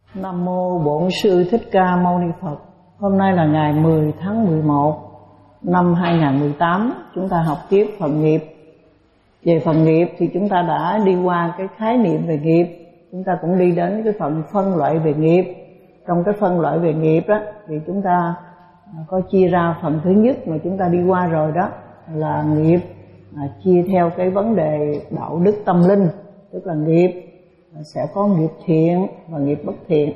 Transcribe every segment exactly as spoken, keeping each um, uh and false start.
Nam mô Bổn Sư Thích Ca Mâu Ni Phật. Hôm nay là ngày mười tháng mười một năm hai nghìn không trăm mười tám. Chúng ta học tiếp phần nghiệp. Về phần nghiệp thì chúng ta đã đi qua cái khái niệm về nghiệp. Chúng ta cũng đi đến cái phần phân loại về nghiệp. Trong cái phân loại về nghiệp đó thì chúng ta có chia ra phần thứ nhất mà chúng ta đi qua rồi, đó là nghiệp à, chia theo cái vấn đề đạo đức tâm linh. Tức là nghiệp sẽ có nghiệp thiện và nghiệp bất thiện.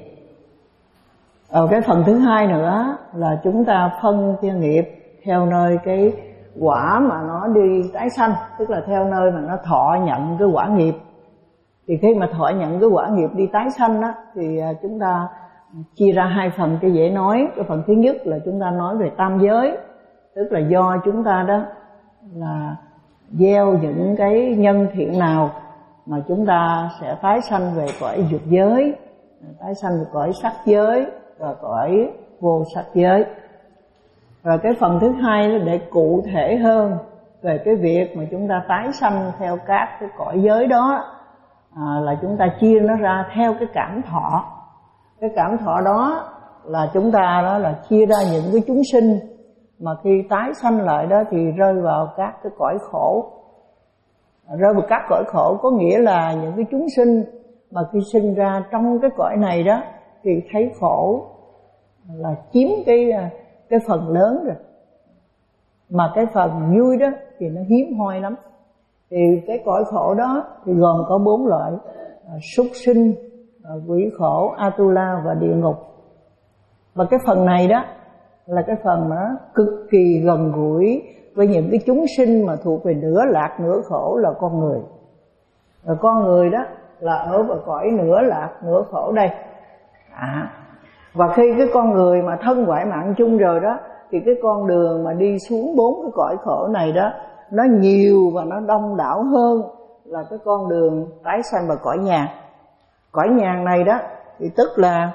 Ở cái phần thứ hai nữa là chúng ta phân chia nghiệp theo nơi cái quả mà nó đi tái sanh, tức là theo nơi mà nó thọ nhận cái quả nghiệp. Thì khi mà thọ nhận cái quả nghiệp đi tái sanh á, thì chúng ta chia ra hai phần cho dễ nói. Cái phần thứ nhất là chúng ta nói về tam giới, tức là do chúng ta đó là gieo những cái nhân thiện nào mà chúng ta sẽ tái sanh về cõi dục giới, tái sanh về cõi sắc giới và cõi vô sắc giới. Rồi cái phần thứ hai là để cụ thể hơn về cái việc mà chúng ta tái sanh theo các cái cõi giới đó, à, là chúng ta chia nó ra theo cái cảm thọ. Cái cảm thọ đó là chúng ta đó là chia ra những cái chúng sinh mà khi tái sanh lại đó thì rơi vào các cái cõi khổ. Rơi vào các cõi khổ có nghĩa là những cái chúng sinh mà khi sinh ra trong cái cõi này đó thì thấy khổ là chiếm cái cái phần lớn rồi, mà cái phần vui đó thì nó hiếm hoi lắm. Thì cái cõi khổ đó thì gồm có bốn loại: súc sinh, quỷ khổ, Atula và địa ngục. Và cái phần này đó là cái phần mà nó cực kỳ gần gũi với những cái chúng sinh mà thuộc về nửa lạc nửa khổ là con người. Rồi con người đó là ở vào cõi nửa lạc nửa khổ đây. À, và khi cái con người mà thân ngoại mạng chung rồi đó thì cái con đường mà đi xuống bốn cái cõi khổ này đó nó nhiều và nó đông đảo hơn là cái con đường tái sanh vào cõi nhàn. Cõi nhàn này đó thì tức là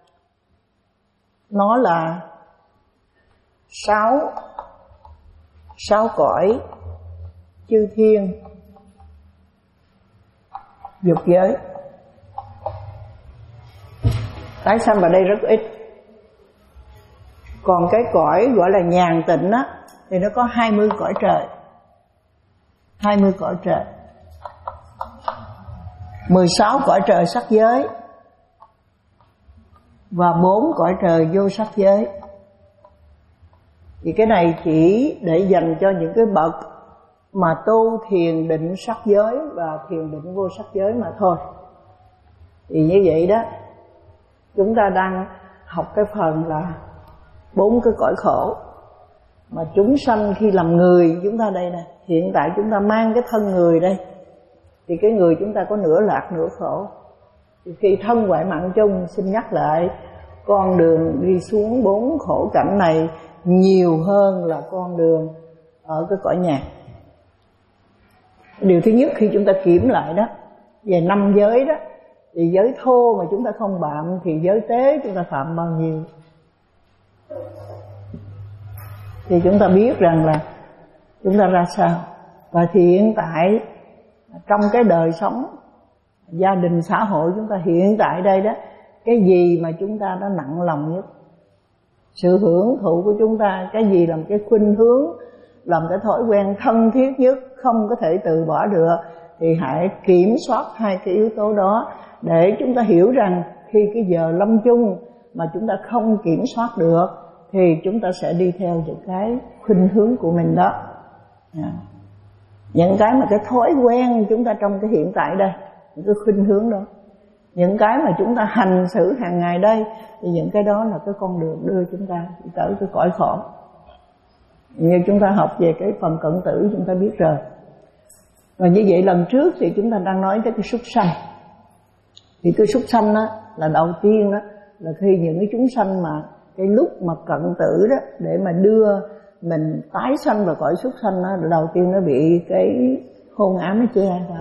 nó là sáu sáu cõi chư thiên dục giới. Tái sanh vào đây rất ít. Còn cái cõi gọi là nhàn tịnh á thì nó có hai mươi cõi trời. hai mươi cõi trời. mười sáu cõi trời sắc giới và bốn cõi trời vô sắc giới. Thì cái này chỉ để dành cho những cái bậc mà tu thiền định sắc giới và thiền định vô sắc giới mà thôi. Thì như vậy đó, chúng ta đang học cái phần là bốn cái cõi khổ mà chúng sanh khi làm người chúng ta đây nè. Hiện tại chúng ta mang cái thân người đây, thì cái người chúng ta có nửa lạc nửa khổ. Thì khi thân ngoại mạng chung, xin nhắc lại, con đường đi xuống bốn khổ cảnh này nhiều hơn là con đường ở cái cõi nhàn. Điều thứ nhất khi chúng ta kiểm lại đó, về năm giới đó, thì giới thô mà chúng ta không phạm thì giới tế chúng ta phạm bao nhiêu? Thì chúng ta biết rằng là chúng ta ra sao. Và thì hiện tại trong cái đời sống gia đình xã hội chúng ta hiện tại đây đó, cái gì mà chúng ta đã nặng lòng nhất? Sự hưởng thụ của chúng ta, cái gì làm cái khuynh hướng, làm cái thói quen thân thiết nhất, không có thể từ bỏ được, thì hãy kiểm soát hai cái yếu tố đó để chúng ta hiểu rằng khi cái giờ lâm chung mà chúng ta không kiểm soát được thì chúng ta sẽ đi theo những cái khuynh hướng của mình đó. Những cái mà cái thói quen chúng ta trong cái hiện tại đây, những cái khuynh hướng đó, những cái mà chúng ta hành xử hàng ngày đây, thì những cái đó là cái con đường đưa chúng ta tới cái cõi khổ. Như chúng ta học về cái phần cận tử chúng ta biết rồi. Và như vậy lần trước thì chúng ta đang nói tới cái súc sanh. Thì cái súc sanh đó là đầu tiên đó, là khi những cái chúng sanh mà cái lúc mà cận tử đó, để mà đưa mình tái sanh vào cõi súc sanh đó, đầu tiên nó bị cái hôn ám nó che vào.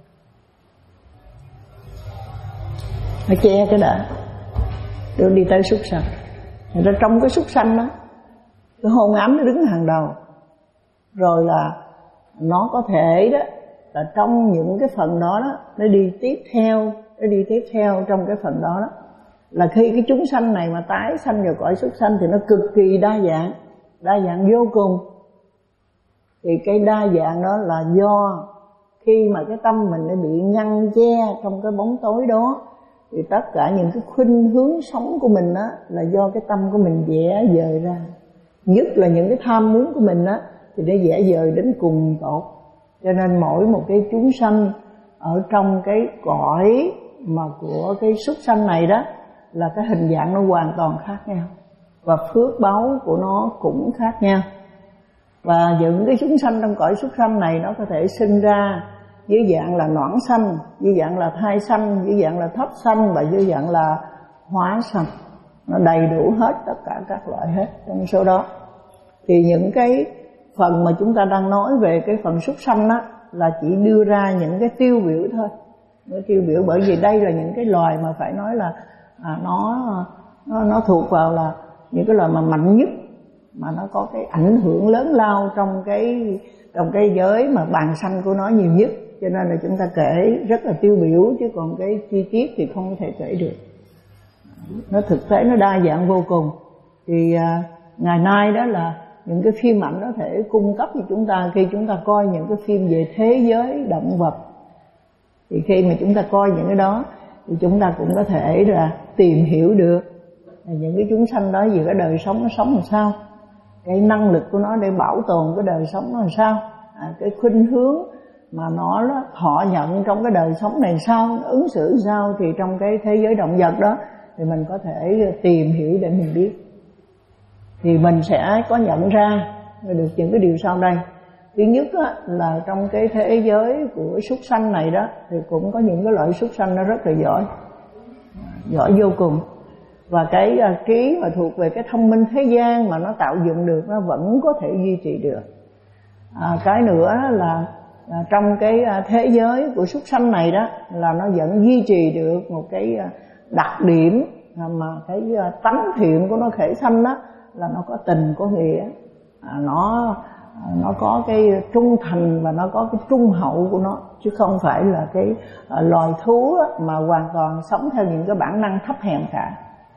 Nó che cái đã đưa đi tới súc sanh. Thì ra trong cái súc sanh đó, cái hôn ám nó đứng hàng đầu. Rồi là nó có thể đó là trong những cái phần đó đó, nó đi tiếp theo, nó đi tiếp theo trong cái phần đó đó là khi cái chúng sanh này mà tái sanh vào cõi súc sanh thì nó cực kỳ đa dạng, đa dạng vô cùng. Thì cái đa dạng đó là do khi mà cái tâm mình nó bị ngăn che trong cái bóng tối đó, thì tất cả những cái khuynh hướng sống của mình á là do cái tâm của mình vẽ dời ra. Nhất là những cái tham muốn của mình á thì nó vẽ dời đến cùng tột. Cho nên mỗi một cái chúng sanh ở trong cái cõi mà của cái súc sanh này đó là cái hình dạng nó hoàn toàn khác nhau, và phước báo của nó cũng khác nhau. Và những cái chúng sanh trong cõi súc sanh này nó có thể sinh ra dưới dạng là noãn sanh, dưới dạng là thai sanh, dưới dạng là thấp sanh và dưới dạng là hóa sanh. Nó đầy đủ hết tất cả các loại hết trong số đó. Thì những cái phần mà chúng ta đang nói về cái phần súc sanh á là chỉ đưa ra những cái tiêu biểu thôi. Cái tiêu biểu bởi vì đây là những cái loài mà phải nói là à, nó, nó nó thuộc vào là những cái loài mà mạnh nhất, mà nó có cái ảnh hưởng lớn lao trong cái trong cái giới mà bàn sanh của nó nhiều nhất. Cho nên là chúng ta kể rất là tiêu biểu, chứ còn cái chi tiết thì không thể kể được. Nó thực tế nó đa dạng vô cùng. Thì à, ngày nay đó là những cái phim ảnh có thể cung cấp cho chúng ta khi chúng ta coi những cái phim về thế giới động vật. Thì khi mà chúng ta coi những cái đó thì chúng ta cũng có thể là tìm hiểu được những cái chúng sanh đó về cái đời sống nó sống làm sao, cái năng lực của nó để bảo tồn cái đời sống nó làm sao, à, cái khuynh hướng mà nó, nó thọ nhận trong cái đời sống này sao, nó ứng xử sao. Thì trong cái thế giới động vật đó thì mình có thể tìm hiểu để mình biết. Thì mình sẽ có nhận ra được những cái điều sau đây. Thứ nhất á, là trong cái thế giới của súc sanh này đó thì cũng có những cái loại súc sanh nó rất là giỏi, giỏi vô cùng. Và cái trí mà thuộc về cái thông minh thế gian mà nó tạo dựng được nó vẫn có thể duy trì được. À, cái nữa là à, trong cái thế giới của súc sanh này đó là nó vẫn duy trì được một cái đặc điểm mà cái tánh thiện của nó khởi sanh đó là nó có tình có nghĩa, à, nó nó có cái trung thành và nó có cái trung hậu của nó, chứ không phải là cái à, loài thú mà hoàn toàn sống theo những cái bản năng thấp hèn cả.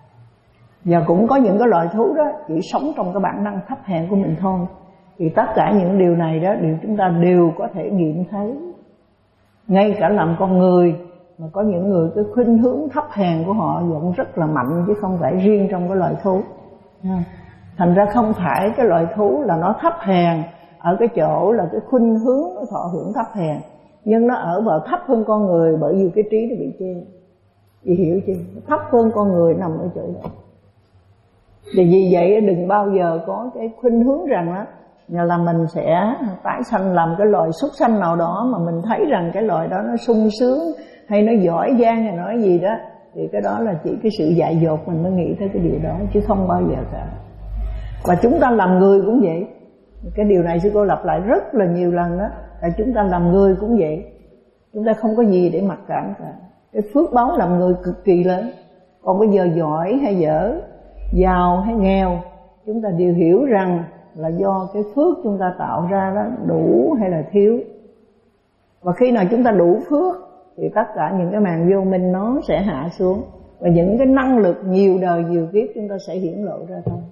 Và cũng có những cái loài thú đó chỉ sống trong cái bản năng thấp hèn của mình thôi. Thì tất cả những điều này đó đều chúng ta đều có thể nghiệm thấy. Ngay cả làm con người mà có những người cái khuynh hướng thấp hèn của họ vẫn rất là mạnh, chứ không phải riêng trong cái loài thú. Thành ra không phải cái loài thú là nó thấp hèn ở cái chỗ là cái khuynh hướng nó thọ hưởng thấp hèn, nhưng nó ở vào thấp hơn con người bởi vì cái trí nó bị che. Chị hiểu chưa? Thấp hơn con người nằm ở chỗ đó. Thì vì vậy đừng bao giờ có cái khuynh hướng rằng đó là mình sẽ tái sanh làm cái loài súc sanh nào đó mà mình thấy rằng cái loài đó nó sung sướng hay nó giỏi giang hay nói gì đó. Thì cái đó là chỉ cái sự dại dột mình mới nghĩ tới cái điều đó, chứ không bao giờ cả. Và chúng ta làm người cũng vậy. Cái điều này sư cô lặp lại rất là nhiều lần đó, là chúng ta làm người cũng vậy. Chúng ta không có gì để mặc cảm cả. Cái phước báo làm người cực kỳ lớn. Còn bây giờ giỏi hay dở, giàu hay nghèo, chúng ta đều hiểu rằng là do cái phước chúng ta tạo ra đó đủ hay là thiếu. Và khi nào chúng ta đủ phước thì tất cả những cái màn vô minh nó sẽ hạ xuống, và những cái năng lực nhiều đời nhiều kiếp chúng ta sẽ hiển lộ ra thôi.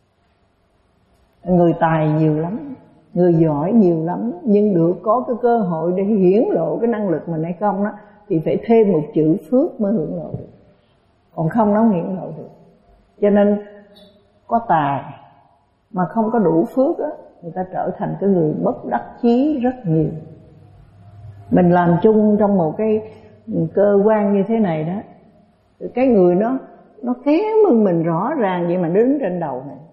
Người tài nhiều lắm, người giỏi nhiều lắm, nhưng được có cái cơ hội để hiển lộ cái năng lực mình hay không đó thì phải thêm một chữ phước mới hiển lộ được, còn không nó không hiển lộ được. Cho nên có tài mà không có đủ phước á, người ta trở thành cái người bất đắc chí rất nhiều. Mình làm chung trong một cái cơ quan như thế này đó, cái người nó nó kém hơn mình rõ ràng vậy mà đứng trên đầu này,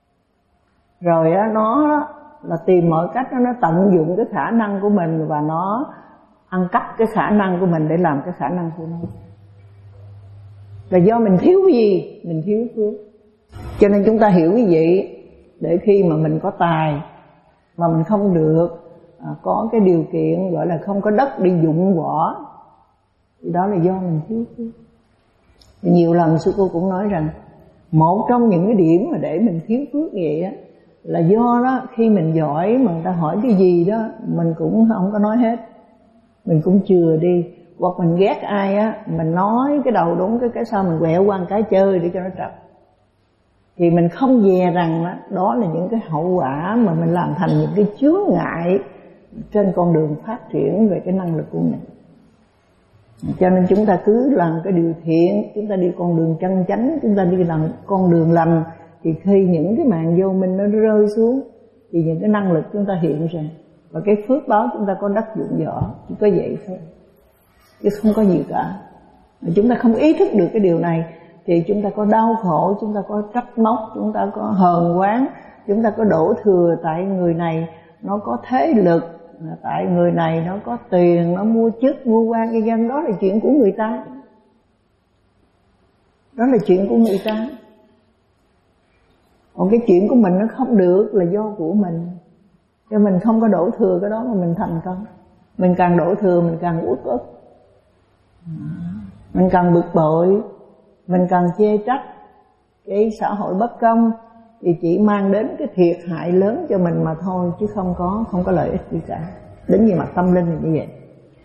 rồi á nó là tìm mọi cách đó, nó tận dụng cái khả năng của mình và nó ăn cắp cái khả năng của mình để làm cái khả năng của nó. Là do mình thiếu cái gì? Mình thiếu phước. Cho nên chúng ta hiểu cái gì để khi mà mình có tài mà mình không được à, có cái điều kiện gọi là không có đất đi dụng võ, thì đó là do mình thiếu phước. Nhiều lần sư cô cũng nói rằng một trong những cái điểm mà để mình thiếu phước vậy á là do đó khi mình giỏi mà người ta hỏi cái gì đó mình cũng không có nói hết, mình cũng chừa đi, hoặc mình ghét ai á, mình nói cái đầu đúng cái cái sau mình quẹo qua một cái chơi để cho nó trật, thì mình không dè rằng đó, đó là những cái hậu quả mà mình làm thành những cái chướng ngại trên con đường phát triển về cái năng lực của mình. Cho nên chúng ta cứ làm cái điều thiện, chúng ta đi con đường chân chánh, chúng ta đi làm con đường lành, thì khi những cái màn vô minh nó rơi xuống thì những cái năng lực chúng ta hiện ra, và cái phước báo chúng ta có đắc dụng võ, chỉ có vậy thôi, chứ không có gì cả. Mà chúng ta không ý thức được cái điều này thì chúng ta có đau khổ, chúng ta có trách móc, chúng ta có hờn oán, chúng ta có đổ thừa tại người này nó có thế lực, tại người này nó có tiền, nó mua chức, mua quan cái dân. Đó là chuyện của người ta, đó là chuyện của người ta. Còn cái chuyện của mình nó không được là do của mình, cho mình không có đổ thừa cái đó mà mình thành công. Mình càng đổ thừa mình càng uất ức, mình càng bực bội, mình càng chê trách. Cái xã hội bất công thì chỉ mang đến cái thiệt hại lớn cho mình mà thôi, chứ không có không có lợi ích gì cả. Đến về mặt tâm linh là như vậy.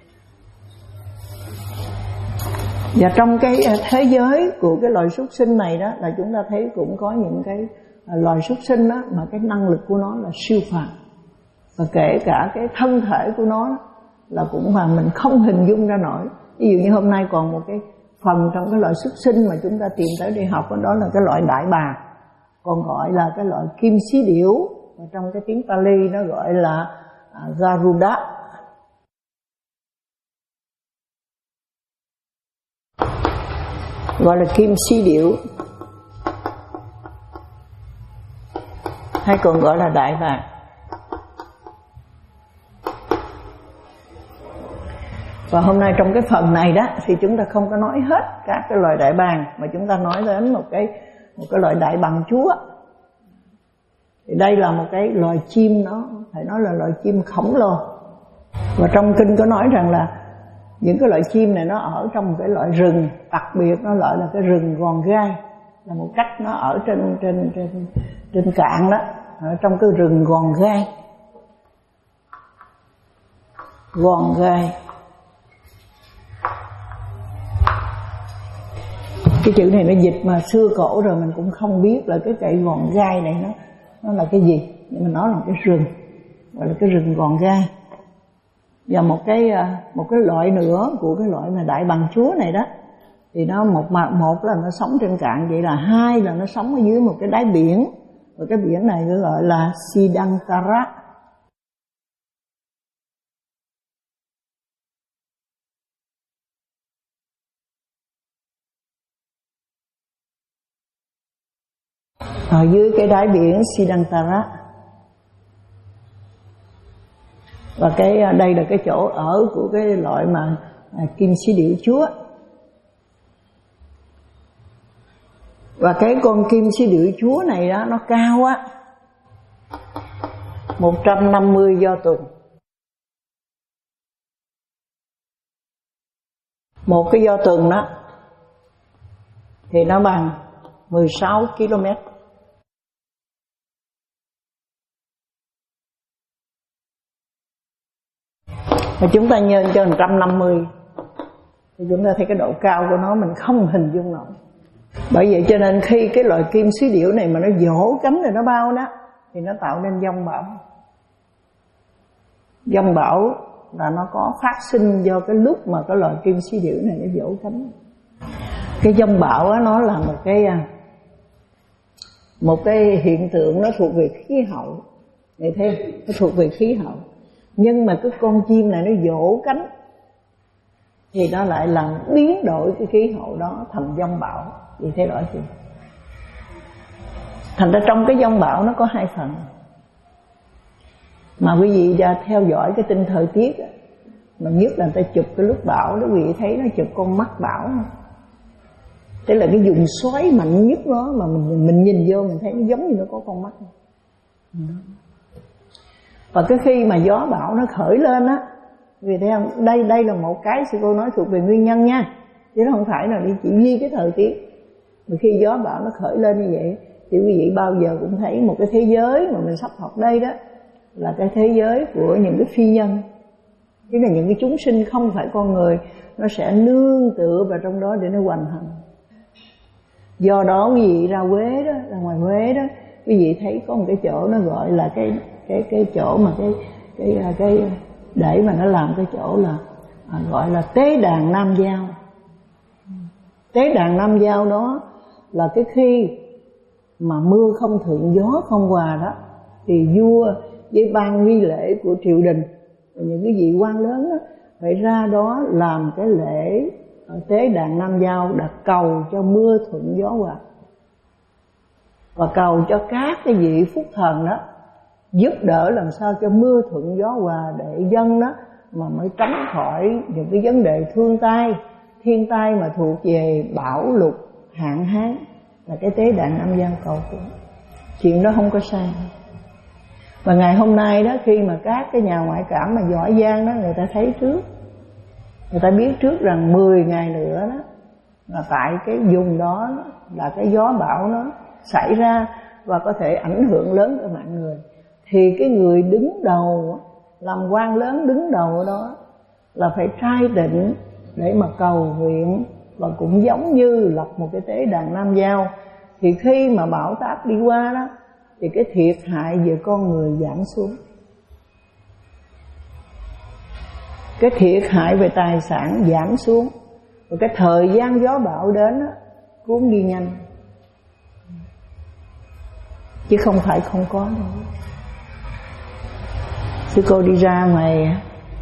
Và trong cái thế giới của cái loài súc sinh này đó, là chúng ta thấy cũng có những cái loài súc sinh đó mà cái năng lực của nó là siêu phàm, và kể cả cái thân thể của nó là cũng mà mình không hình dung ra nổi. Ví dụ như hôm nay còn một cái phần trong cái loại súc sinh mà chúng ta tìm tới đi học đó, đó là cái loại đại bàng, còn gọi là cái loại kim xí điểu, và trong cái tiếng Pali nó gọi là Garuda. Gọi là kim xí điểu, hay còn gọi là đại bàng. Và hôm nay trong cái phần này đó thì chúng ta không có nói hết các cái loài đại bàng, mà chúng ta nói đến một cái một cái loại đại bàng chúa. Thì đây là một cái loài chim, nó phải nói là loài chim khổng lồ. Và trong kinh có nói rằng là những cái loại chim này nó ở trong một cái loại rừng đặc biệt, nó gọi là cái rừng gòn gai, là một cách nó ở trên trên trên trên cạn đó, ở trong cái rừng gòn gai. Gòn gai, cái chữ này nó dịch mà xưa cổ rồi mình cũng không biết là cái cây gòn gai này nó nó là cái gì, nhưng mà nó là cái rừng, gọi là cái rừng gòn gai. Và một cái một cái loại nữa của cái loại mà đại bàng chúa này đó, thì nó một mà một là nó sống trên cạn, vậy là hai là nó sống ở dưới một cái đáy biển, và cái biển này nó gọi là Siddhantara. Ở dưới cái đáy biển Siddhantara. Và cái đây là cái chỗ ở của cái loại mà kim xí điểu chúa. Và cái con kim xí điểu chúa này đó, nó cao á một trăm năm mươi do tuần. Một cái do tuần đó thì nó bằng mười sáu ki lô mét. Và chúng ta nhân cho một trăm năm mươi thì chúng ta thấy cái độ cao của nó mình không hình dung nổi. Bởi vậy cho nên khi cái loại kim xí điểu này mà nó vỗ cánh rồi nó bao đó, thì nó tạo nên giông bão. Giông bão là nó có phát sinh do cái lúc mà cái loại kim xí điểu này nó vỗ cánh. Cái giông bão đó, nó là một cái một cái hiện tượng, nó thuộc về khí hậu. Vậy thế, nó thuộc về khí hậu. Nhưng mà cái con chim này nó vỗ cánh thì nó lại làm biến đổi cái khí hậu đó thành giông bão. Vì thế rõ chưa? Thành ra trong cái giông bão nó có hai phần. Mà quý vị ra theo dõi cái tin thời tiết á, mà nhất là người ta chụp cái lúc bão đó, quý vị thấy nó chụp con mắt bão. Thế là cái vùng xoáy mạnh nhất đó mà mình, mình nhìn vô mình thấy nó giống như nó có con mắt. Và cái khi mà gió bão nó khởi lên á, vì thấy không, đây đây là một cái sư cô nói thuộc về nguyên nhân nha, chứ nó không phải là đi chỉ duy cái thời tiết. Mà khi gió bão nó khởi lên như vậy thì quý vị bao giờ cũng thấy một cái thế giới mà mình sắp học đây đó là cái thế giới của những cái phi nhân. Chứ là những cái chúng sinh không phải con người, nó sẽ nương tựa vào trong đó để nó hoành hành. Do đó quý vị ra Huế đó, ra ngoài Huế đó, quý vị thấy có một cái chỗ nó gọi là cái cái cái chỗ mà cái cái cái, cái để mà nó làm cái chỗ là à, gọi là tế đàn Nam Giao. Tế đàn Nam Giao đó là cái khi mà mưa không thuận gió không hòa đó, thì vua với ban nghi lễ của triều đình và những cái vị quan lớn đó phải ra đó làm cái lễ ở tế đàn Nam Giao, đặt cầu cho mưa thuận gió hòa, và cầu cho các cái vị phúc thần đó giúp đỡ làm sao cho mưa thuận gió hòa, để dân đó mà mới tránh khỏi những cái vấn đề thương tai, thiên tai mà thuộc về bão lụt, hạn hán, là cái tế đàn Nam Giao cầu của. Chuyện đó không có sai. Và ngày hôm nay đó, khi mà các cái nhà ngoại cảm mà giỏi giang đó, người ta thấy trước, người ta biết trước rằng mười ngày nữa đó là tại cái vùng đó, đó là cái gió bão nó xảy ra và có thể ảnh hưởng lớn tới mạng người, thì cái người đứng đầu, làm quan lớn đứng đầu ở đó là phải trai tịnh để mà cầu nguyện, và cũng giống như lập một cái tế đàn Nam Giao. Thì khi mà bão táp đi qua đó, thì cái thiệt hại về con người giảm xuống, cái thiệt hại về tài sản giảm xuống, và cái thời gian gió bão đến đó, cuốn đi nhanh, chứ không phải không có đâu. Sư cô đi ra ngoài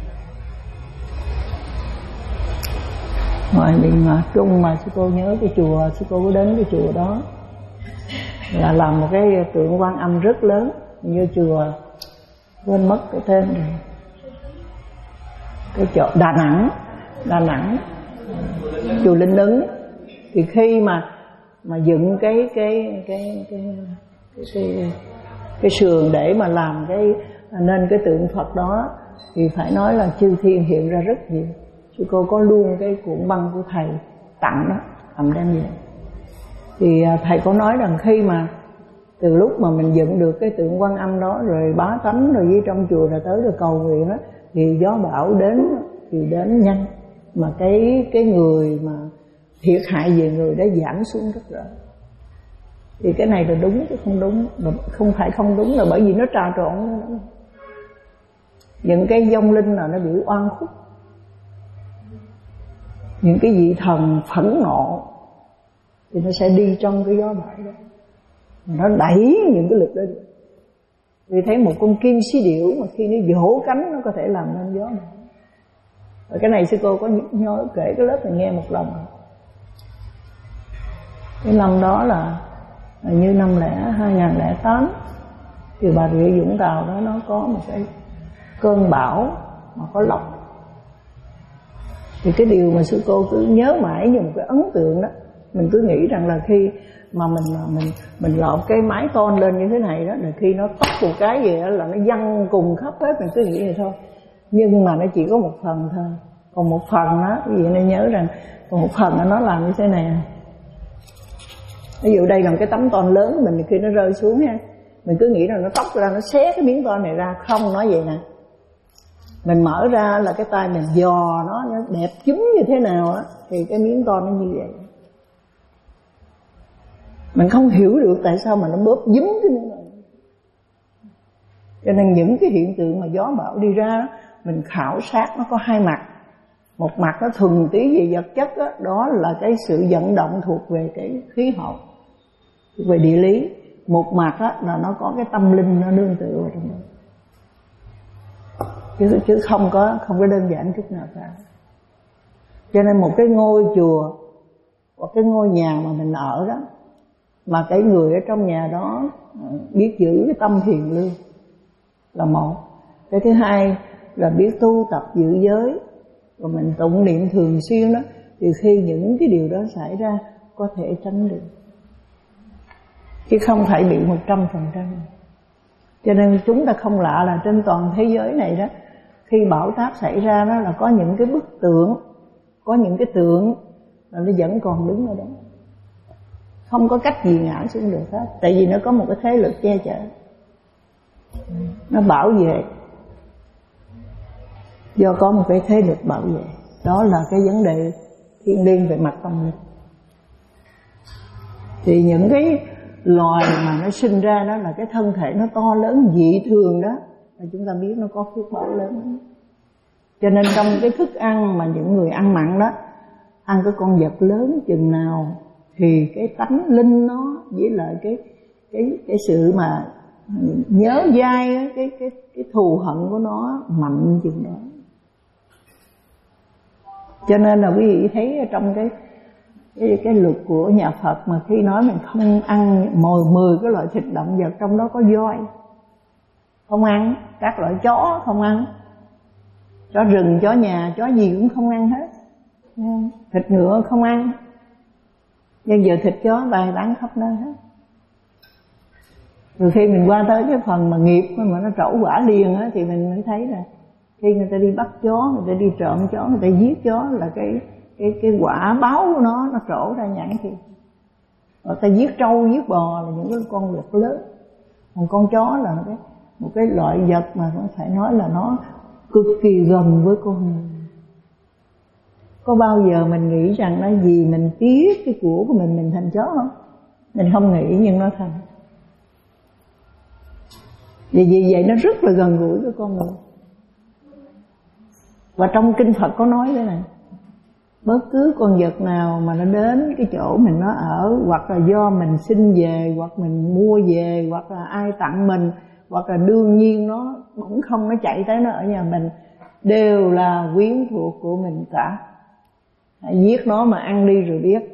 ngoài miền Trung mà sư cô nhớ cái chùa, sư cô có đến cái chùa đó là làm một cái tượng Quan Âm rất lớn, như chùa quên mất cái tên rồi, cái chỗ Đà Nẵng, Đà Nẵng, chùa Linh Ứng. Thì khi mà mà dựng cái cái cái cái cái cái, cái sườn để mà làm cái nên cái tượng Phật đó, thì phải nói là chư thiên hiện ra rất nhiều. Sư cô có luôn cái cuộn băng của thầy tặng đó, tầm đem về. Thì thầy có nói rằng khi mà từ lúc mà mình dựng được cái tượng Quan Âm đó, rồi bá tánh rồi với trong chùa là tới được cầu nguyện đó, thì gió bão đến thì đến nhanh, mà cái cái người mà thiệt hại về người đã giảm xuống rất rõ. Thì cái này là đúng chứ không đúng, không phải không đúng là bởi vì nó trà trộn đó. Những cái vong linh nào nó bị oan khuất, những cái vị thần phẫn nộ thì nó sẽ đi trong cái gió bão đó, nó đẩy những cái lực đó được. Vì thấy một con kim xí điểu mà khi nó vỗ cánh nó có thể làm nên gió bão. Và cái này sư cô có nhớ kể cái lớp này nghe một lần. Cái năm đó là như năm lẻ hai nghìn lẻ tám, thì Bà Rịa Vũng Tàu đó nó có một cái cơn bão mà có lốc. Thì cái điều mà sư cô cứ nhớ mãi như một cái ấn tượng đó, mình cứ nghĩ rằng là khi mà mình mình mình lọt cái mái tôn lên như thế này đó, rồi khi nó tóc một cái gì đó là nó văng cùng khắp hết, mình cứ nghĩ vậy thôi. Nhưng mà nó chỉ có một phần thôi, còn một phần đó, quý vị nên nhớ rằng còn một phần đó nó làm như thế này. Ví dụ đây là một cái tấm tôn lớn của mình, khi nó rơi xuống ha, mình cứ nghĩ rằng nó tóc ra, nó xé cái miếng tôn này ra. Không, nói vậy nè, mình mở ra là cái tay mình dò nó, nó đẹp chúm như thế nào á, thì cái miếng tôn nó như vậy. Mình không hiểu được tại sao mà nó bóp dúm cái miếng tôn. Cho nên những cái hiện tượng mà gió bão đi ra, mình khảo sát nó có hai mặt. Một mặt nó thuần túy về vật chất đó, đó là cái sự vận động thuộc về cái khí hậu, thuộc về địa lý. Một mặt đó là nó có cái tâm linh nó nương tựa vào trong đó, chứ chứ không có không có đơn giản chút nào cả. Cho nên một cái ngôi chùa hoặc cái ngôi nhà mà mình ở đó, mà cái người ở trong nhà đó biết giữ cái tâm hiền lương là một. Cái thứ hai là biết tu tập giữ giới, và mình tụng niệm thường xuyên đó, thì khi những cái điều đó xảy ra có thể tránh được, chứ không phải bị một trăm phần trăm. Cho nên chúng ta không lạ là trên toàn thế giới này đó, khi bão táp xảy ra đó là có những cái bức tượng, có những cái tượng là nó vẫn còn đứng ở đó, không có cách gì ngã xuống được hết. Tại vì nó có một cái thế lực che chở, nó bảo vệ. do có một cái thế lực bảo vệ. Đó là cái vấn đề thiêng liêng về mặt tâm linh. Thì những cái loài mà nó sinh ra đó là cái thân thể nó to lớn dị thường đó, là chúng ta biết nó có phước báo lớn. Cho nên trong cái thức ăn mà những người ăn mặn đó, ăn cái con vật lớn chừng nào thì cái tánh linh nó với lại cái cái cái sự mà nhớ dai, cái cái cái thù hận của nó mạnh chừng đó. Cho nên là quý vị thấy trong cái cái cái luật của nhà Phật mà khi nói mình không ăn mồi mười cái loại thịt động vật, trong đó có voi không ăn, các loại chó không ăn, chó rừng, chó nhà, chó gì cũng không ăn hết, thịt ngựa không ăn. Nhưng giờ thịt chó bày bán khắp nơi hết. Rồi khi mình qua tới cái phần mà nghiệp mà nó trổ quả liền á, thì mình mới thấy là khi người ta đi bắt chó, người ta đi trộm chó, người ta giết chó là cái cái cái quả báo của nó nó trổ ra nhãn kia. Người ta giết trâu, giết bò là những cái con vật lớn. Còn con chó là một cái một cái loại vật mà nó phải nói là nó cực kỳ gần với con người. Có bao giờ mình nghĩ rằng nó vì mình tiếc cái của của mình mình thành chó không? Mình không nghĩ nhưng nó thành. Vì vì vậy nó rất là gần gũi với con người. Và trong kinh Phật có nói thế này: bất cứ con vật nào mà nó đến cái chỗ mình nó ở, hoặc là do mình sinh về, hoặc mình mua về, hoặc là ai tặng mình, hoặc là đương nhiên nó bỗng không nó chạy tới nó ở nhà mình, đều là quyến thuộc của mình cả. Hãy giết nó mà ăn đi rồi biết.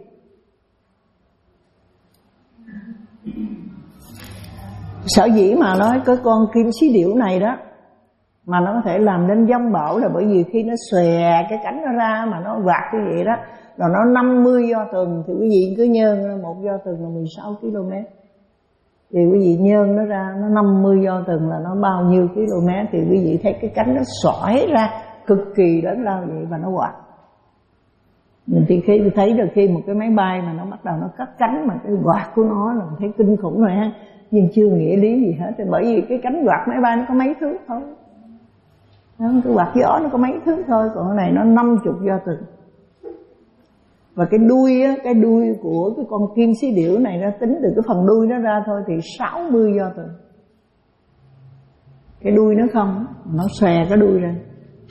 Sở dĩ mà nói cái con kim xí điểu này đó mà nó có thể làm nên dông bão là bởi vì khi nó xòe cái cánh nó ra mà nó quạt cái vậy đó là nó năm mươi do tuần. Thì quý vị cứ nhơn một do tuần là mười sáu ki lô mét, thì quý vị nhơn nó ra nó năm mươi do tuần là nó bao nhiêu km, thì quý vị thấy cái cánh nó xoải ra cực kỳ lớn lao vậy và nó quạt. Mình thì khi thấy được khi một cái máy bay mà nó bắt đầu nó cắt cánh mà cái quạt của nó là mình thấy kinh khủng rồi ha, nhưng chưa nghĩa lý gì hết. Thì bởi vì cái cánh quạt máy bay nó có mấy thước thôi, cái quạt gió nó có mấy thước thôi, còn cái này nó năm chục do tuần. Và cái đuôi á, cái đuôi của cái con kim xí điểu này nó tính từ cái phần đuôi nó ra thôi thì sáu mươi do tuần. Cái đuôi nó không, nó xòe cái đuôi ra.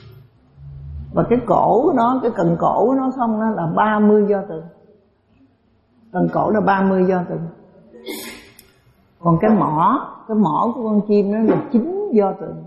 Và cái cổ của nó, cái cần cổ của nó không, nó là ba mươi do tuần. Cần cổ là ba mươi do tuần. Còn cái mỏ, cái mỏ của con chim nó là chín do tuần.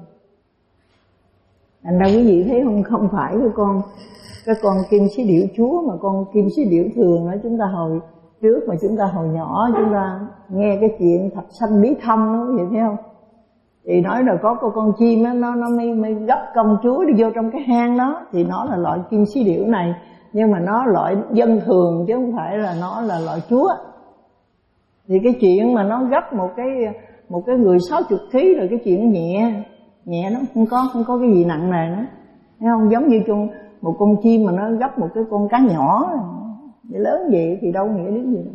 Thành ra quý vị thấy không, không phải cái con cái con kim xí điểu chúa, mà con kim xí điểu thường đó. Chúng ta hồi trước mà chúng ta hồi nhỏ chúng ta nghe cái chuyện thạch sanh bí thâm đó, vậy thấy không? Thì nói là có con, con chim đó, nó nó mới, mới gấp công chúa đi vô trong cái hang đó, thì nó là loại kim xí điểu này, nhưng mà nó loại dân thường chứ không phải là nó là loại chúa. Thì cái chuyện mà nó gấp một cái một cái người sáu chục ký rồi, cái chuyện nhẹ nhẹ nó không có không có cái gì nặng nề nữa, thấy không? Giống như trong một con chim mà nó gấp một cái con cá nhỏ vậy lớn vậy thì đâu nghĩa đến gì đâu.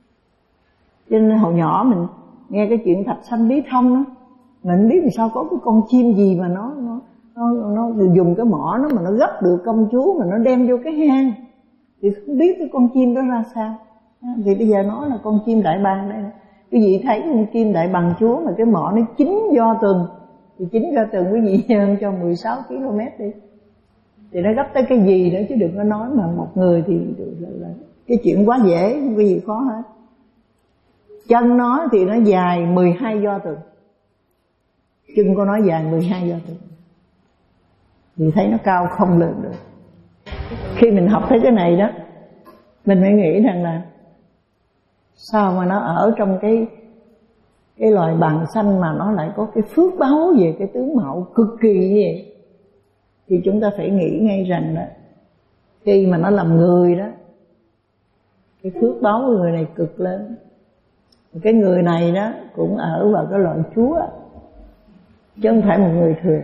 Cho nên hồi nhỏ mình nghe cái chuyện thạch sanh bí thông đó, mình biết làm sao có cái con chim gì mà nó nó nó, nó dùng cái mỏ nó mà nó gấp được công chúa mà nó đem vô cái hang, thì không biết cái con chim đó ra sao. Thì bây giờ nó là con chim đại bàng đây. Quý vị thấy con chim đại bàng chúa mà cái mỏ nó chín do tuần, thì chín do tuần quý vị nhân cho mười sáu ki lô mét đi, thì nó gấp tới cái gì nữa, chứ đừng có nói mà một người thì là, là cái chuyện quá dễ, không có gì khó hết. Chân nó thì nó dài mười hai do tuần, chân của nó dài mười hai do tuần, thì thấy nó cao không lường được. Khi mình học thấy cái này đó, mình mới nghĩ rằng là sao mà nó ở trong cái cái loài bàng xanh mà nó lại có cái phước báo về cái tướng mạo cực kỳ như vậy. Thì chúng ta phải nghĩ ngay rằng đó, khi mà nó làm người đó, cái phước báo của người này cực lớn. Cái người này đó cũng ở vào cái loại chúa, chứ không phải một người thường.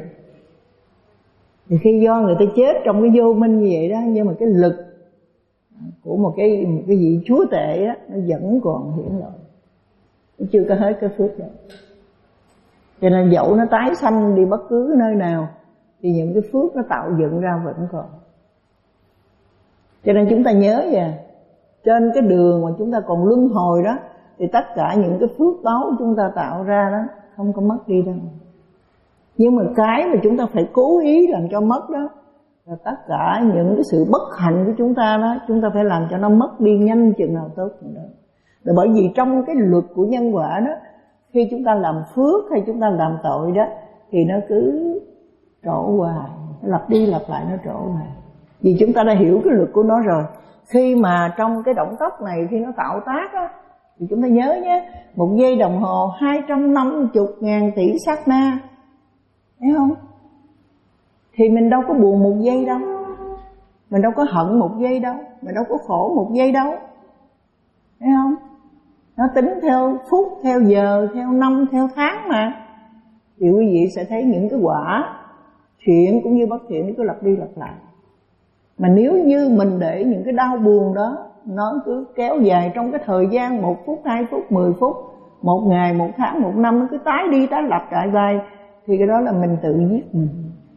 Thì khi do người ta chết trong cái vô minh như vậy đó, nhưng mà cái lực của một cái một cái vị chúa tể á, nó vẫn còn hiển lộ, nó chưa có hết cái phước đó. Cho nên dẫu nó tái sanh đi bất cứ nơi nào, thì những cái phước nó tạo dựng ra vẫn còn. Cho nên chúng ta nhớ nha, trên cái đường mà chúng ta còn luân hồi đó, thì tất cả những cái phước báo chúng ta tạo ra đó không có mất đi đâu. Nhưng mà cái mà chúng ta phải cố ý làm cho mất đó là tất cả những cái sự bất hạnh của chúng ta đó, chúng ta phải làm cho nó mất đi nhanh chừng nào tốt chừng đó. Là bởi vì trong cái luật của nhân quả đó, khi chúng ta làm phước hay chúng ta làm tội đó, thì nó cứ trổ hoài, lặp đi lặp lại nó trổ hoài. Vì chúng ta đã hiểu cái luật của nó rồi. Khi mà trong cái động tác này khi nó tạo tác á, thì chúng ta nhớ nhé, một giây đồng hồ hai trăm năm mươi ngàn tỷ sát na, thấy không? Thì mình đâu có buồn một giây đâu, mình đâu có hận một giây đâu, mình đâu có khổ một giây đâu, thấy không? Nó tính theo phút, theo giờ, theo năm, theo tháng mà. Thì quý vị sẽ thấy những cái quả thiện cũng như bất thiện nó cứ lặp đi lặp lại. Mà nếu như mình để những cái đau buồn đó nó cứ kéo dài trong cái thời gian một phút, hai phút, mười phút, một ngày, một tháng, một năm, nó cứ tái đi tái lặp lại vai, thì cái đó là mình tự giết mình.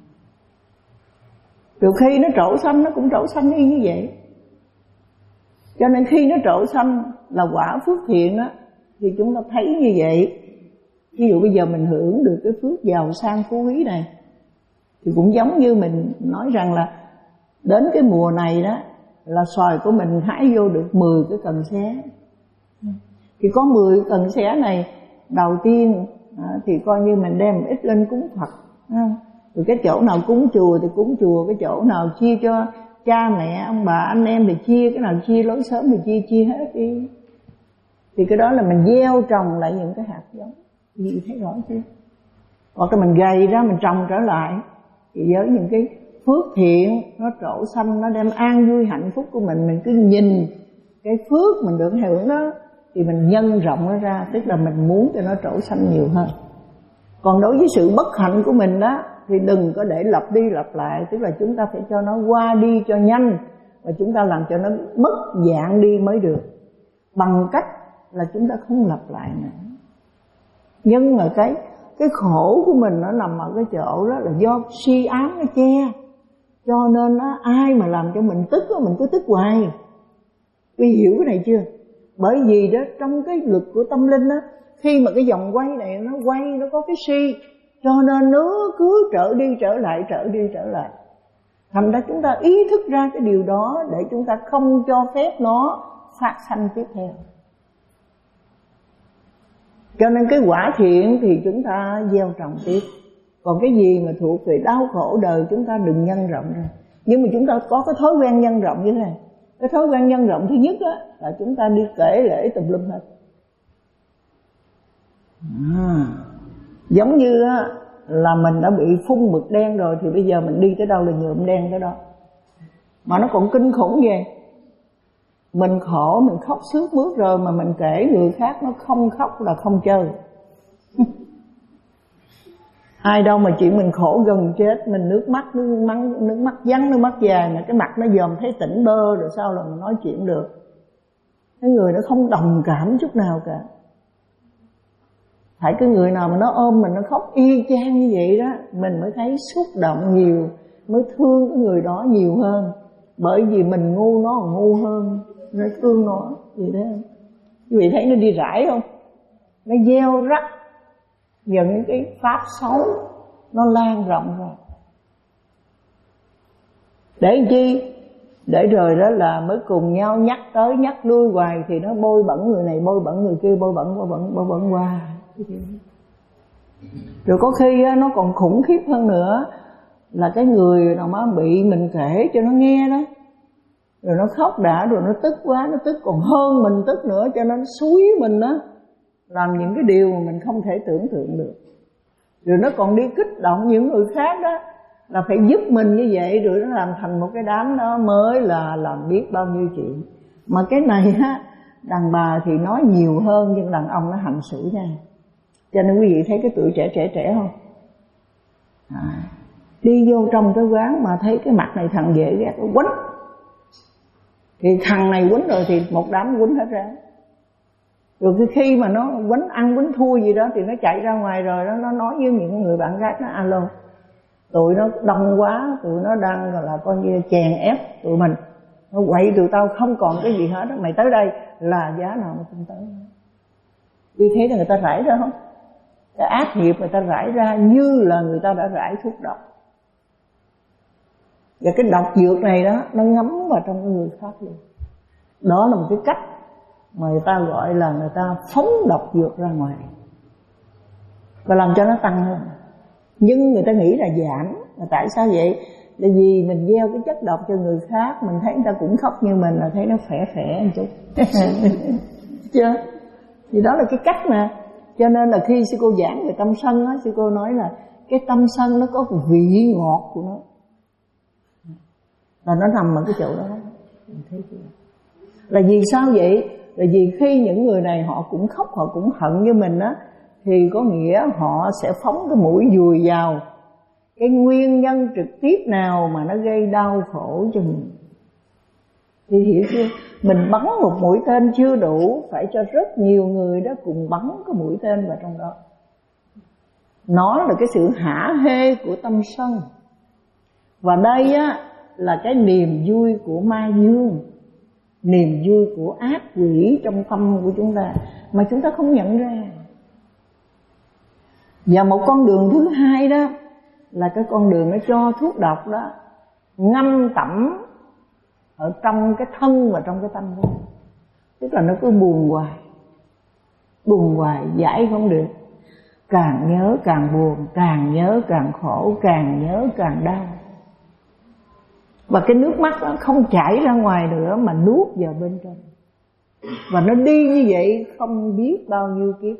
Từ khi nó trổ xanh nó cũng trổ xanh y như vậy. Cho nên khi nó trổ xanh là quả phước thiện đó, thì chúng ta thấy như vậy. Ví dụ bây giờ mình hưởng được cái phước giàu sang phú quý này, thì cũng giống như mình nói rằng là đến cái mùa này đó là xoài của mình hái vô được mười cái cần xé. Thì có mười cần xé này, đầu tiên à, thì coi như mình đem ít lên cúng Phật, không? Rồi cái chỗ nào cúng chùa thì cúng chùa, cái chỗ nào chia cho cha mẹ, ông bà, anh em thì chia, cái nào chia lối sớm thì chia, chia hết đi. Thì cái đó là mình gieo trồng lại những cái hạt giống. Chị thấy rõ chưa? Hoặc là mình gầy ra mình trồng trở lại, thì với những cái phước thiện nó trổ xanh, nó đem an vui hạnh phúc của mình. Mình cứ nhìn cái phước mình được hưởng đó, thì mình nhân rộng nó ra, tức là mình muốn cho nó trổ xanh nhiều hơn. Còn đối với sự bất hạnh của mình đó, thì đừng có để lặp đi lặp lại, tức là chúng ta phải cho nó qua đi cho nhanh, và chúng ta làm cho nó mất dạng đi mới được, bằng cách là chúng ta không lặp lại nữa. Nhưng mà cái cái khổ của mình nó nằm ở cái chỗ đó là do si ám nó che, cho nên đó, ai mà làm cho mình tức đó, mình cứ tức hoài. Quý hiểu cái này chưa? Bởi vì đó trong cái luật của tâm linh đó, khi mà cái vòng quay này nó quay, nó có cái si, cho nên nó cứ trở đi trở lại, trở đi trở lại. Thành ra chúng ta ý thức ra cái điều đó để chúng ta không cho phép nó phát sanh tiếp theo. Cho nên cái quả thiện thì chúng ta gieo trồng tiếp. Còn cái gì mà thuộc về đau khổ đời chúng ta đừng nhân rộng ra. Nhưng mà chúng ta có cái thói quen nhân rộng như thế này. Cái thói quen nhân rộng thứ nhất á, là chúng ta đi kể lễ tùm lum hết. À, giống như á, là mình đã bị phun mực đen rồi, thì bây giờ mình đi tới đâu là nhuộm đen tới đó. Mà nó còn kinh khủng vậy. Mình khổ, mình khóc sướt mướt rồi mà mình kể người khác nó không khóc là không chơi. Ai đâu mà chuyện mình khổ gần chết, mình nước mắt, nước mắt, nước mắt vắng, nước mắt dài, mà cái mặt nó dòm thấy tỉnh bơ rồi sao là mình nói chuyện được. Cái người nó không đồng cảm chút nào cả. Phải cái người nào mà nó ôm mình nó khóc y chang như vậy đó, mình mới thấy xúc động nhiều, mới thương cái người đó nhiều hơn. Bởi vì mình ngu nó còn ngu hơn, nó thương nó, gì thế không? Quý vị thấy nó đi rải không? Nó gieo rắc những cái pháp xấu, nó lan rộng ra. Để làm chi? Để rồi đó là mới cùng nhau nhắc tới nhắc lui hoài, thì nó bôi bẩn người này, bôi bẩn người kia, bôi bẩn, bôi bẩn, bôi bẩn qua. Rồi có khi nó còn khủng khiếp hơn nữa, là cái người nào mà bị mình kể cho nó nghe đó, rồi nó khóc đã, rồi nó tức quá, nó tức còn hơn mình tức nữa, cho nên nó xúi mình đó làm những cái điều mà mình không thể tưởng tượng được. Rồi nó còn đi kích động những người khác đó là phải giúp mình như vậy, rồi nó làm thành một cái đám đó mới là làm biết bao nhiêu chuyện. Mà cái này á, đàn bà thì nói nhiều hơn, nhưng đàn ông nó hành xử nha. Cho nên quý vị thấy cái tuổi trẻ trẻ trẻ không? À, đi vô trong cái quán mà thấy cái mặt này thằng dễ ghét, nó quýnh. Thì thằng này quýnh rồi thì một đám quýnh hết ra. Rồi khi mà nó quýnh ăn quýnh thua gì đó thì nó chạy ra ngoài rồi đó, nó nói với những người bạn gái nó alo, Tụi nó đông quá, tụi nó đang gọi là coi như chèn ép tụi mình, nó quậy tụi tao không còn cái gì hết đó. Mày tới đây là giá nào mà không tới. Vì thế là người ta rải ra không? Cái ác nghiệp người ta rải ra như là người ta đã rải thuốc độc. Và cái độc dược này đó, nó ngấm vào trong cái người khác luôn. Đó là một cái cách mà người ta gọi là người ta phóng độc dược ra ngoài và làm cho nó tăng hơn. Nhưng người ta nghĩ là giảm. Mà tại sao vậy? Là vì mình gieo cái chất độc cho người khác, mình thấy người ta cũng khóc như mình là thấy nó khỏe khỏe một chút. Chưa? Thì đó là cái cách mà. Cho nên là khi sư cô giảng về tâm sân á, sư cô nói là cái tâm sân nó có cái vị ngọt của nó, là nó nằm ở cái chỗ đó. Là vì sao vậy? Là vì khi những người này họ cũng khóc, họ cũng hận như mình á, thì có nghĩa họ sẽ phóng cái mũi dùi vào cái nguyên nhân trực tiếp nào mà nó gây đau khổ cho mình. Thì hiểu chưa? Mình bắn một mũi tên chưa đủ, phải cho rất nhiều người đó cùng bắn cái mũi tên vào trong đó. Nó là cái sự hả hê của tâm sân. Và đây á là cái niềm vui của ma dương, niềm vui của ác quỷ trong tâm của chúng ta mà chúng ta không nhận ra. Và một con đường thứ hai đó là cái con đường nó cho thuốc độc đó ngâm tẩm ở trong cái thân và trong cái tâm của mình. Tức là nó cứ buồn hoài, buồn hoài giải không được. Càng nhớ càng buồn, càng nhớ càng khổ, càng nhớ càng đau. Và cái nước mắt đó không chảy ra ngoài nữa mà nuốt vào bên trong. Và nó đi như vậy không biết bao nhiêu kiếp.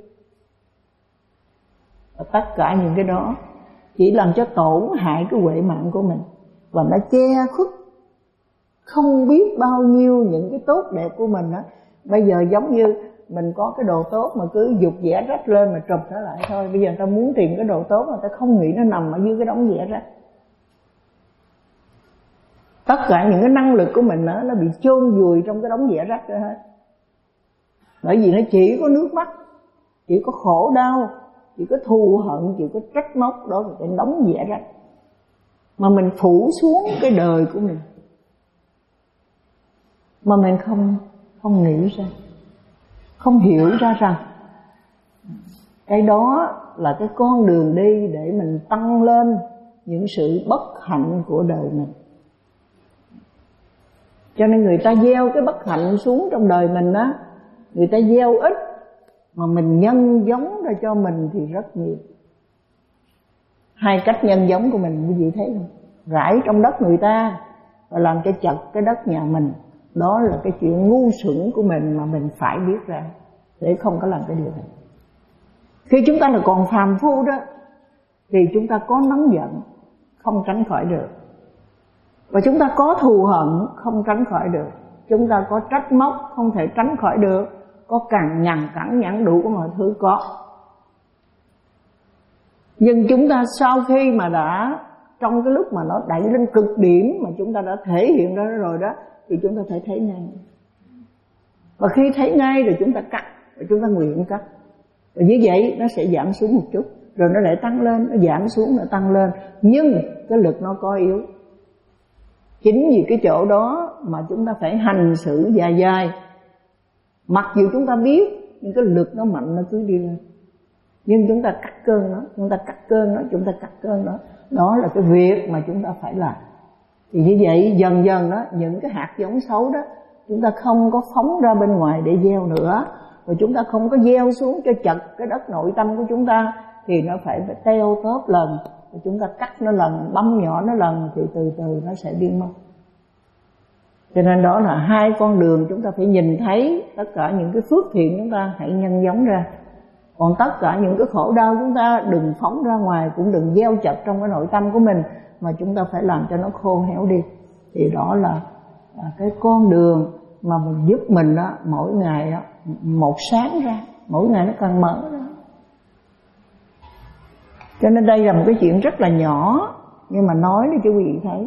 Và tất cả những cái đó chỉ làm cho tổn hại cái huệ mạng của mình. Và nó che khuất không biết bao nhiêu những cái tốt đẹp của mình á. Bây giờ giống như mình có cái đồ tốt mà cứ dục vẽ rách lên mà trùm nó lại thôi. Bây giờ người ta muốn tìm cái đồ tốt mà người ta không nghĩ nó nằm ở dưới cái đống vẽ rách. Tất cả những cái năng lực của mình đó, nó bị chôn vùi trong cái đống vẽ rách đó hết. Bởi vì nó chỉ có nước mắt, chỉ có khổ đau, chỉ có thù hận, chỉ có trách móc. Đó là cái đống vẽ rách mà mình phủ xuống cái đời của mình, mà mình không không nghĩ ra, không hiểu ra rằng cái đó là cái con đường đi để mình tăng lên những sự bất hạnh của đời mình. Cho nên người ta gieo cái bất hạnh xuống trong đời mình á, người ta gieo ít mà mình nhân giống ra cho mình thì rất nhiều. Hai cách nhân giống của mình quý vị thấy không? Rải trong đất người ta và làm cho chật cái đất nhà mình. Đó là cái chuyện ngu xuẩn của mình mà mình phải biết ra để không có làm cái điều này. Khi chúng ta là còn phàm phu đó thì chúng ta có nóng giận không tránh khỏi được, và chúng ta có thù hận không tránh khỏi được, chúng ta có trách móc không thể tránh khỏi được, có cằn nhằn cẳng nhẫn đủ mọi thứ có. Nhưng chúng ta sau khi mà đã trong cái lúc mà nó đẩy lên cực điểm mà chúng ta đã thể hiện ra rồi đó, thì chúng ta phải thấy ngay. Và khi thấy ngay rồi chúng ta cắt, rồi chúng ta nguyện cắt. Và như vậy nó sẽ giảm xuống một chút, rồi nó lại tăng lên, nó giảm xuống, nó tăng lên. Nhưng cái lực nó có yếu. Chính vì cái chỗ đó mà chúng ta phải hành xử dài dài. Mặc dù chúng ta biết, nhưng cái lực nó mạnh nó cứ đi lên. Nhưng chúng ta cắt cơn nó, chúng ta cắt cơn nó, chúng ta cắt cơn nó. Đó là cái việc mà chúng ta phải làm. Thì như vậy dần dần đó, những cái hạt giống xấu đó chúng ta không có phóng ra bên ngoài để gieo nữa, và chúng ta không có gieo xuống cho chật cái đất nội tâm của chúng ta, thì nó phải teo tóp lần, và chúng ta cắt nó lần, băm nhỏ nó lần, thì từ từ nó sẽ biến mất. Cho nên đó là hai con đường chúng ta phải nhìn thấy. Tất cả những cái phước thiện chúng ta hãy nhân giống ra, còn tất cả những cái khổ đau chúng ta đừng phóng ra ngoài, cũng đừng gieo chật trong cái nội tâm của mình, mà chúng ta phải làm cho nó khô héo đi. Thì đó là, là cái con đường mà mình giúp mình đó, mỗi ngày đó, một sáng ra, mỗi ngày nó càng mở ra. Cho nên đây là một cái chuyện rất là nhỏ, nhưng mà nói để cho quý vị thấy.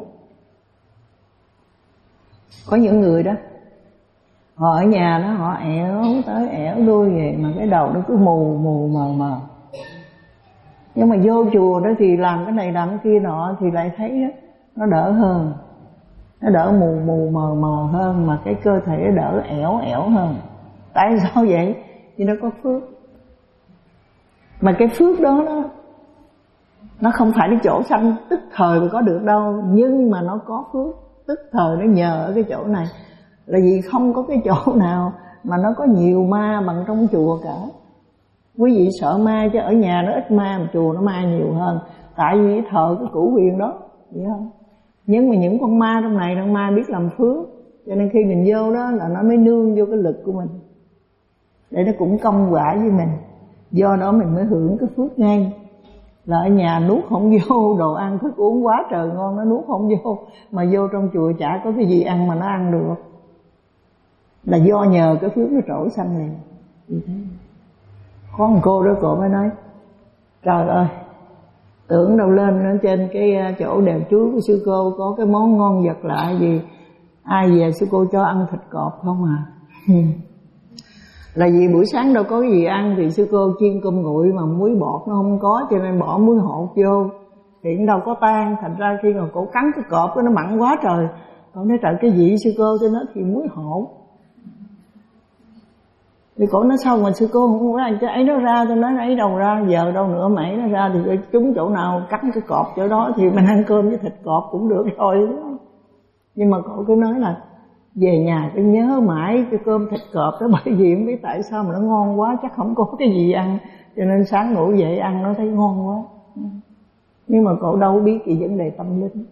Có những người đó, họ ở nhà đó, họ ẻo tới ẻo lui về, mà cái đầu nó cứ mù mù mờ mờ. Nhưng mà vô chùa đó thì làm cái này làm cái kia nọ thì lại thấy đó, nó đỡ hơn, nó đỡ mù mù mờ mờ hơn, mà cái cơ thể nó đỡ ẻo ẻo hơn. Tại sao vậy? Vì nó có phước. Mà cái phước đó đó, nó không phải cái chỗ sanh tức thời mà có được đâu, nhưng mà nó có phước tức thời, nó nhờ ở cái chỗ này. Là vì không có cái chỗ nào mà nó có nhiều ma bằng trong chùa cả. Quý vị sợ ma chứ ở nhà nó ít ma, mà chùa nó ma nhiều hơn. Tại vì thờ cái cửu huyền đó, vậy không? Nhưng mà những con ma trong này, con ma biết làm phước, cho nên khi mình vô đó là nó mới nương vô cái lực của mình, để nó cũng công quả với mình. Do đó mình mới hưởng cái phước ngay. Là ở nhà nuốt không vô, đồ ăn thức uống quá trời ngon nó nuốt không vô, mà vô trong chùa chả có cái gì ăn mà nó ăn được. Là do nhờ cái phước nó trổ sanh liền. Vì thế có một cô đó, cô mới nói trời ơi, tưởng đâu lên ở trên cái chỗ đèo chuối của sư cô có cái món ngon vật lạ gì, ai về sư cô cho ăn thịt cọp không à. Là vì buổi sáng đâu có cái gì ăn, thì sư cô chiên cơm nguội mà muối bọt nó không có, cho nên bỏ muối hột vô thì cũng đâu có tan. Thành ra khi mà cổ cắn cái cọp nó mặn quá trời, cổ nói trời cái gì sư cô, cho nó thì muối hột. Thì cổ nói sao mà sư cô không có ăn cho ấy nó ra. Tôi nói ấy đâu ra, giờ đâu nữa mà ấy nó ra thì chúng chỗ nào cắn cái cọp chỗ đó thì mình ăn cơm với thịt cọp cũng được rồi. Nhưng mà cổ cứ nói là về nhà tôi nhớ mãi cái cơm thịt cọp đó, bởi vì không biết tại sao mà nó ngon quá, chắc không có cái gì ăn, cho nên sáng ngủ dậy ăn nó thấy ngon quá. Nhưng mà cậu đâu biết gì vấn đề tâm linh.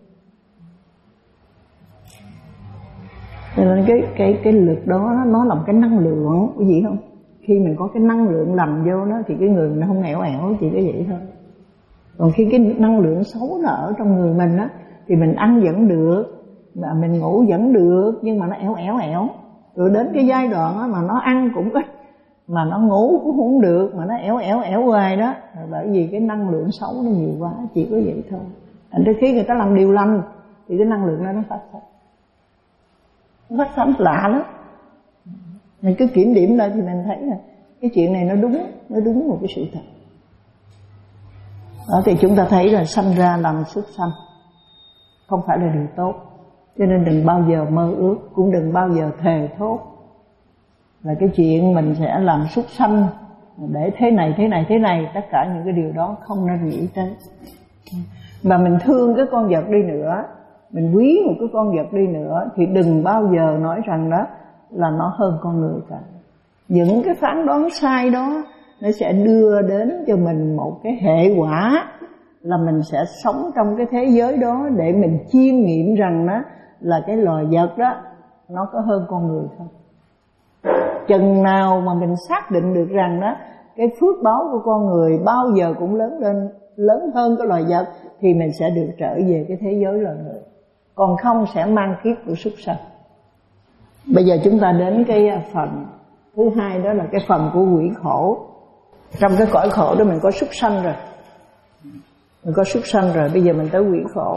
Cho nên cái cái cái lực đó nó là một cái năng lượng, quý vị không? Khi mình có cái năng lượng lầm vô nó thì cái người mình không ẻo ẻo, chỉ có vậy thôi. Còn khi cái năng lượng xấu nó ở trong người mình á, thì mình ăn vẫn được, mà mình ngủ vẫn được, nhưng mà nó ẻo ẻo ẻo. Rồi đến cái giai đoạn á mà nó ăn cũng ít, mà nó ngủ cũng không được, mà nó ẻo ẻo ẻo hoài đó. Rồi bởi vì cái năng lượng xấu nó nhiều quá, chỉ có vậy thôi. Thành ra khi người ta làm điều lành thì cái năng lượng đó nó phát sinh. Nó phát sinh lạ lắm. Mình cứ kiểm điểm lại thì mình thấy là cái chuyện này nó đúng, nó đúng một cái sự thật. Đó thì chúng ta thấy là sanh ra làm súc sanh không phải là điều tốt. Cho nên đừng bao giờ mơ ước, cũng đừng bao giờ thề thốt là cái chuyện mình sẽ làm súc sanh để thế này thế này thế này. Tất cả những cái điều đó không nên nghĩ tới. Mà mình thương cái con vật đi nữa, mình quý một cái con vật đi nữa, thì đừng bao giờ nói rằng đó là nó hơn con người cả. Những cái phán đoán sai đó nó sẽ đưa đến cho mình một cái hệ quả là mình sẽ sống trong cái thế giới đó để mình chiêm nghiệm rằng đó là cái loài vật đó nó có hơn con người không. Chừng nào mà mình xác định được rằng đó cái phước báo của con người bao giờ cũng lớn lên, lớn hơn cái loài vật, thì mình sẽ được trở về cái thế giới loài người. Còn không sẽ mang kiếp của súc sanh. Bây giờ chúng ta đến cái phần thứ hai, đó là cái phần của quỷ khổ. Trong cái cõi khổ đó mình có súc sanh rồi, mình có súc sanh rồi, bây giờ mình tới quỷ khổ.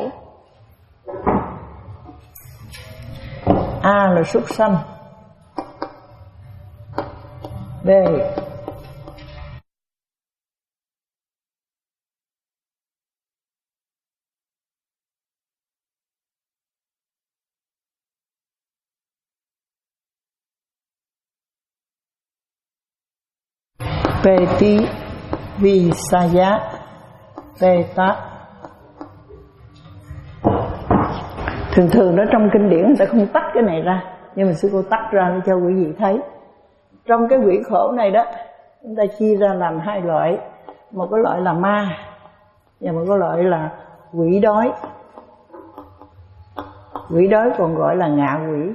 A là súc sanh, B Peti Visaya Peta. Thường thường đó trong kinh điển người ta không tách cái này ra, nhưng mà sư cô tách ra để cho quý vị thấy. Trong cái quỷ khổ này đó, chúng ta chia ra làm hai loại. Một cái loại là ma, và một cái loại là quỷ đói. Quỷ đói còn gọi là ngạ quỷ.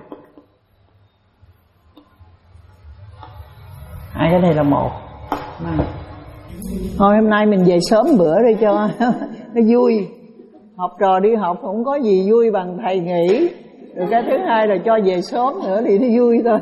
Hai cái này là một. Mà thôi hôm nay mình về sớm bữa đi cho nó vui. Học trò đi học không có gì vui bằng thầy nghỉ. Rồi cái thứ hai là cho về sớm nữa thì nó vui thôi.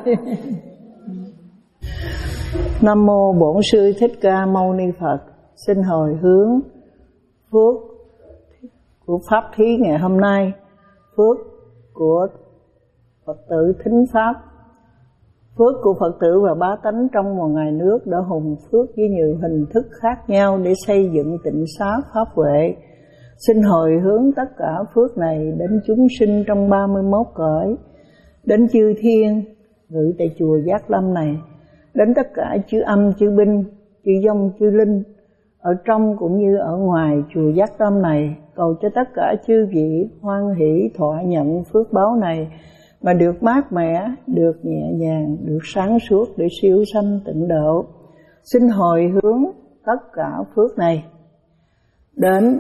Nam mô Bổn Sư Thích Ca Mâu Ni Phật. Xin hồi hướng phước của pháp thí ngày hôm nay, phước của Phật tử thính pháp, Phước của Phật tử và bá tánh trong một ngày nước đã hùng phước với nhiều hình thức khác nhau để xây dựng tịnh xá pháp huệ. Xin hồi hướng tất cả phước này đến chúng sinh trong ba mươi mốt cõi, đến chư thiên ngự tại chùa Giác Lâm này, đến tất cả chư âm, chư binh, chư dông, chư linh ở trong cũng như ở ngoài chùa Giác Lâm này, cầu cho tất cả chư vị hoan hỷ thọ nhận phước báo này mà được mát mẻ, được nhẹ nhàng, được sáng suốt để siêu sanh tịnh độ. Xin hồi hướng tất cả phước này đến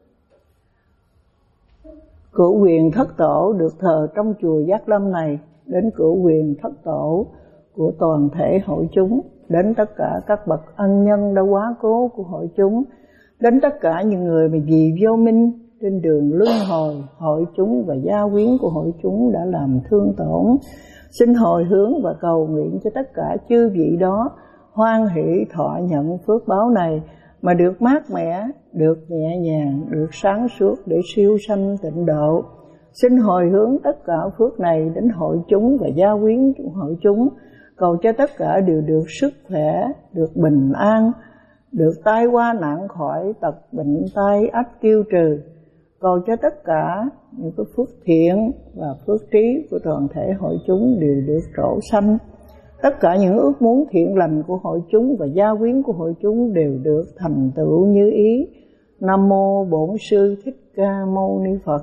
cửu quyền thất tổ được thờ trong chùa Giác Lâm này, đến cửu quyền thất tổ của toàn thể hội chúng, đến tất cả các bậc ân nhân đã quá cố của hội chúng, đến tất cả những người mà vì vô minh trên đường luân hồi hội chúng và gia quyến của hội chúng đã làm thương tổn. Xin hồi hướng và cầu nguyện cho tất cả chư vị đó hoan hỷ thọ nhận phước báo này mà được mát mẻ, được nhẹ nhàng, được sáng suốt để siêu sanh tịnh độ. Xin hồi hướng tất cả phước này đến hội chúng và gia quyến của hội chúng, cầu cho tất cả đều được sức khỏe, được bình an, được tai qua nạn khỏi, tật bệnh tai ách tiêu trừ, cầu cho tất cả những cái phước thiện và phước trí của toàn thể hội chúng đều được trổ sanh. Tất cả những ước muốn thiện lành của hội chúng và gia quyến của hội chúng đều được thành tựu như ý. Nam mô Bổn Sư Thích Ca Mâu Ni Phật.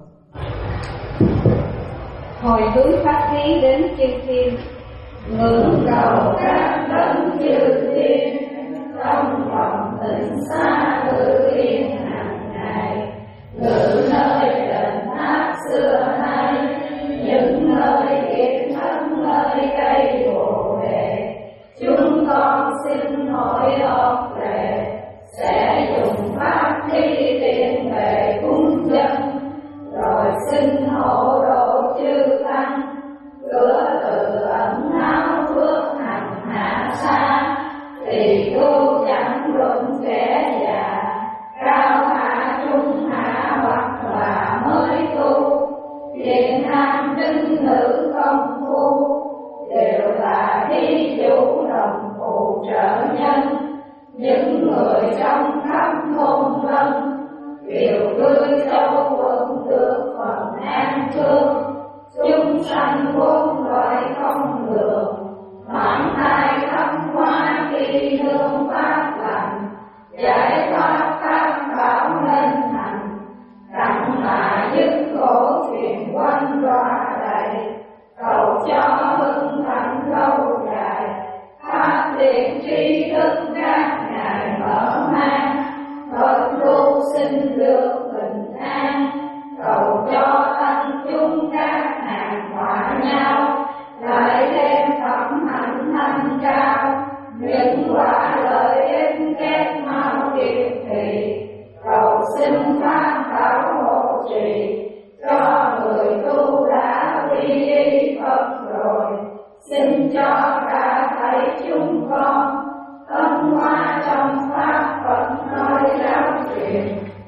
Hồi hướng pháp khí đến chư thiên, ngưỡng cầu các đấng chư thiên trong vòng tịnh xá tự yên hàng ngày, ngự nơi đền tháp xưa nay, những nơi kiệt thất nơi cây bồ đề. Chúng con xin hỏi ơn về sẽ dùng pháp khí tiện về cung dân, rồi xin hộ độ chư tăng, cửa từ ẩn náu phước hành hạ xa, thì tu chẳng luận kẻ già, cao hạ trung hạ hoặc là mới tu, thiện nam trinh nữ công phu, đều là thí chủ đồng phụ trợ nhân. Những người trong khắp thôn lân, kiều cư châu quận được phần an thương, chúng sanh vốn loại không lường, mãn thai khắp hoa kỳ hương pháp lành, giải thoát pháp bảo nên hành, đặng mà dứt khổ truyền quanh loa đầy, cầu cho hưng thạnh lâu dài, pháp liệt tri thức các ngài mở mang, Phật tu sinh được bình an, cầu cho tăng chúng các hàng hòa nhau, lại thêm phẩm hạnh thanh cao, những quả lợi ích kết mau kịp thì, cầu xin pháp bảo hộ trì cho người tu đã quy y Phật rồi. Xin cho cả thầy chúng con ân hoa trong pháp Phật nơi giáo truyền.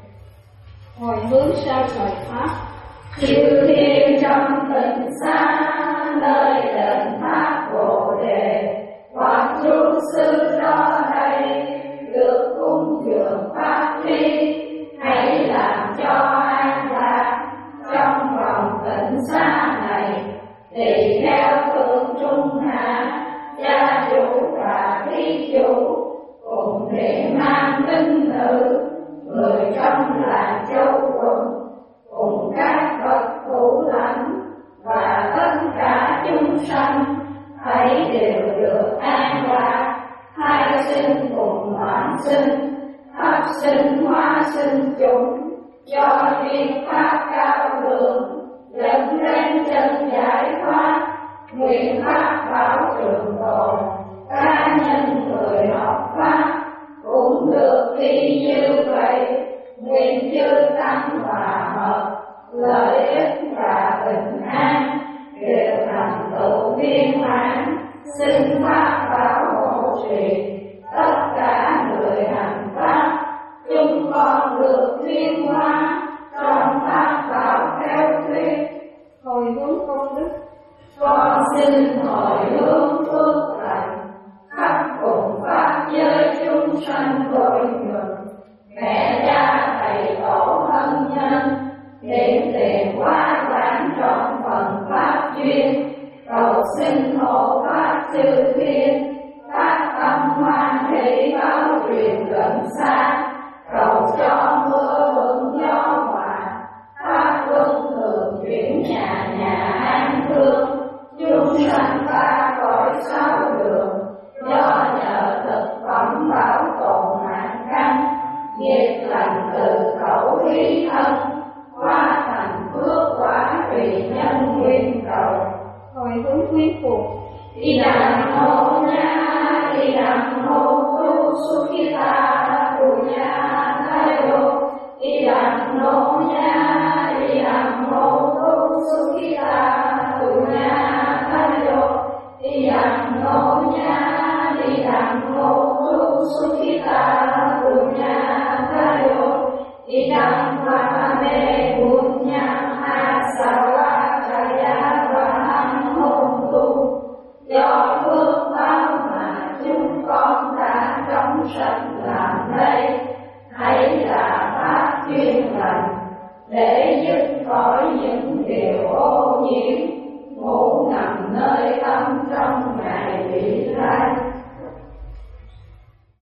hồi hướng sao trời pháp, chư thiên trong tịnh xá nơi đền tháp bồ đề, hoặc chú sư đó đây được cung dường pháp khí, hãy làm cho an lạc trong vòng tịnh xá này, tùy theo thượng trung hạ gia chủ và thí chủ cùng thiện nam tín nữ, người trong làng châu quận cùng các bậc thủ lãnh và tất cả chúng sanh, hãy đều được an lạc, hai sinh cùng hoạn sinh, thấp sinh hóa sinh chúng, cho duyên pháp cao lượng dẫn đến chân giải thoát, nguyện pháp bảo trường tồn, cá nhân người học pháp cũng được thi như vậy, nguyện chư tăng hòa hợp, lợi ích và bình an đều thành tựu viên mãn. Xin pháp bảo hộ trì tất cả người hành pháp, chúng con được thiên hóa trong pháp bảo theo thuyết. hồi hướng công đức, con xin hồi hướng phước lành, khắp cùng pháp giới chúng sanh vui mừng. Mẹ cha thầy tổ thân nhân, hiện tiền hóa quán trong phần pháp duyên, cầu xin hộ pháp chư thiên, phát tâm hoan hỷ báo truyền gần xa, cầu cho mưa thuận gió hòa, pháp luân thường chuyển nhà nhà an thương, chúng sanh ta khỏi sáu đường, do nhờ thực phẩm bảo tồn mạng căn, nghiệp lành từ khẩu ý thân, hóa thành phước quả tùy nhân nguyên cầu. Hồi hướng quyến phục. Đi đằng hô nha, đi đằng hô tu sukita punya tayo. Đi đằng hô nha, đi đằng hô tu sukita punya tayo. Đi đằng hô nha, đi đằng hô tu sukita punya tayo. Đi đằng hoa mê punya asawa kaya vaham hôn tu. Do phước báo mà chúng con đã trong sạch làm đây, hãy là pháp chuyên lành để dứt khỏi những điều ô nhiễm ngũ